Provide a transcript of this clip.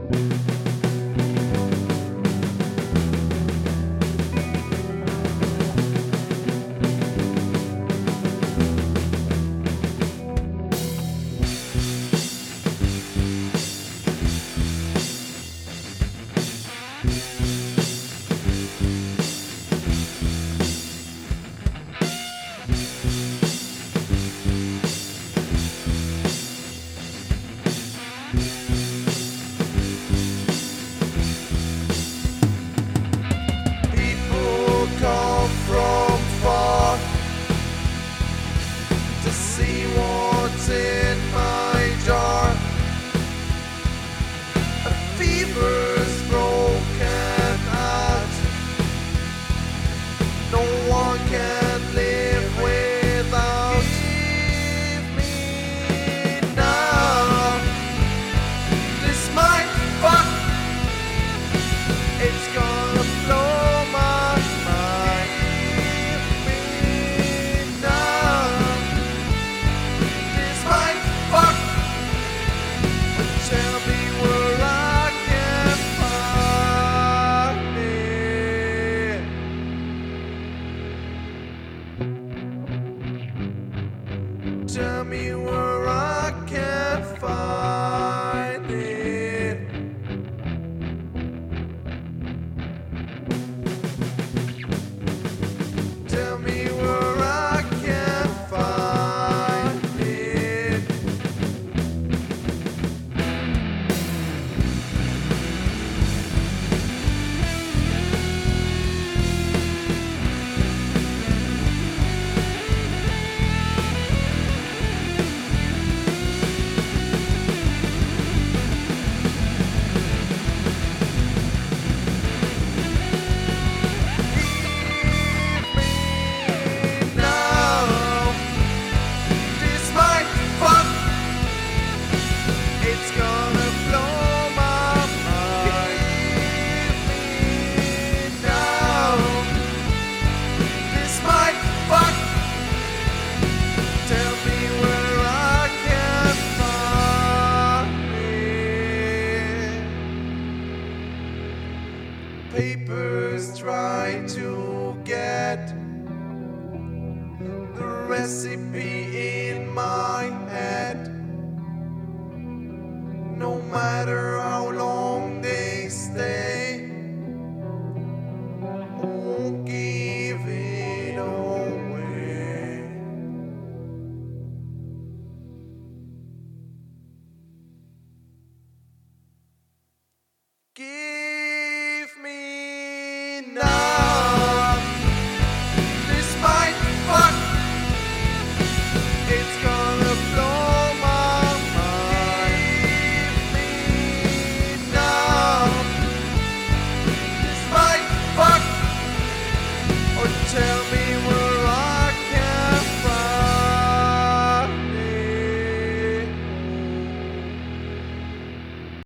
See what's in my jar. A fever's broken heart. No one can live without. Give me now. This might fuck. It's gonna blow my mind. Give me now. Tell me where I can find it. Tell me where I can find it. Tell me where I can find it. It's gonna blow my mind. Give me now. This might fuck. Tell me where I can find it. Papers try to get the recipe in my head. No matter how